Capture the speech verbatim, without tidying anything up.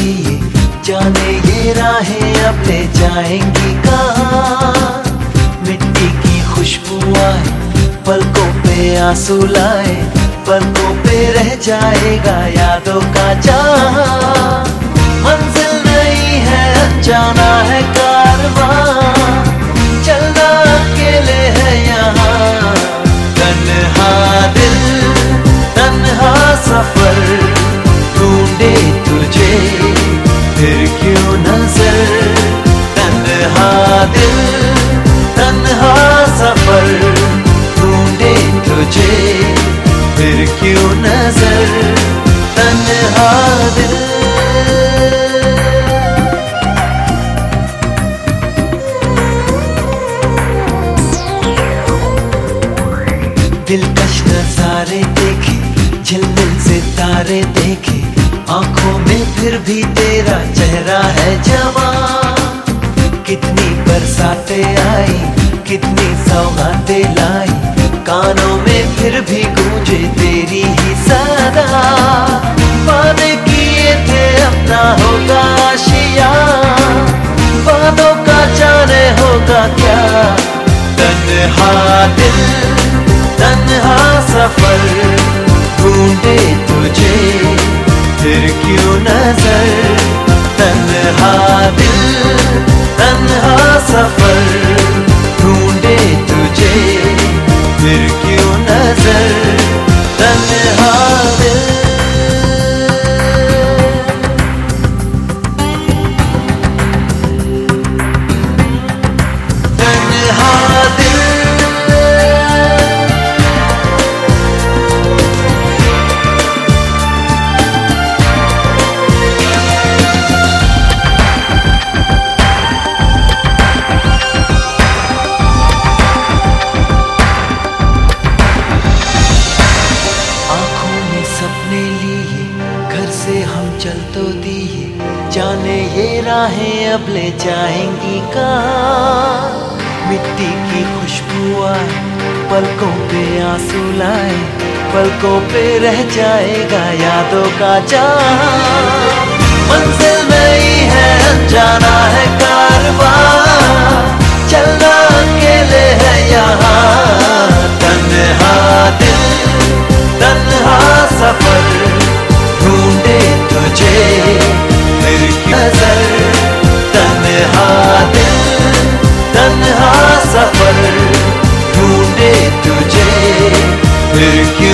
लिए, जाने ये राहें अब ले जाएंगी कहाँ। मिट्टी की खुशबू आए, पलकों पे आंसू लाए, पलकों पे रह जाएगा यादों का जहां। मंजिल नहीं है अनजाना है कारवां, चलना अकेले है यहाँ। तन्हा दिल तन्हा सफर, ढूंढे तुझे फिर क्यों नजर। तन्हा दिल तन्हा सफर, ढूंढे तुझे फिर क्यों नजर। तन्हा दिल दिलकश नजारे देखे, झिलमिल सितारे देखे, आंखों में फिर भी तेरा चेहरा है जवां। कितनी बरसातें आई, कितनी सौगातें लाई, कानों में फिर भी गूंजे तेरी ही सदा। वादे किए थे अपना होगा आशिया, वादों का जाने होगा क्या। तन्हा दिल तन्हा सफर, ढूंढे तुझे फिर क्यों नजर। तन्हा दिल तन्हा सफर, ढूंढे तुझे फिर क्यों नजर। तन्हा दिल तन्हा दिल सपने लिए, घर से हम चल तो दिए, जाने ये राहें अब ले जाएंगी कहाँ। मिट्टी की खुशबू आए, पलकों पे आंसू लाए, पलकों पे रह जाएगा यादों का जहां। मंजिल नहीं है अनजाना है कारवां, चलना अकेले है यहाँ। तन्हा दिल तन्हा सफर, ढूंढे तुझे फिर नजर। तन्हा दिल तन्हा सफर, ढूंढे तुझे फिर क्यों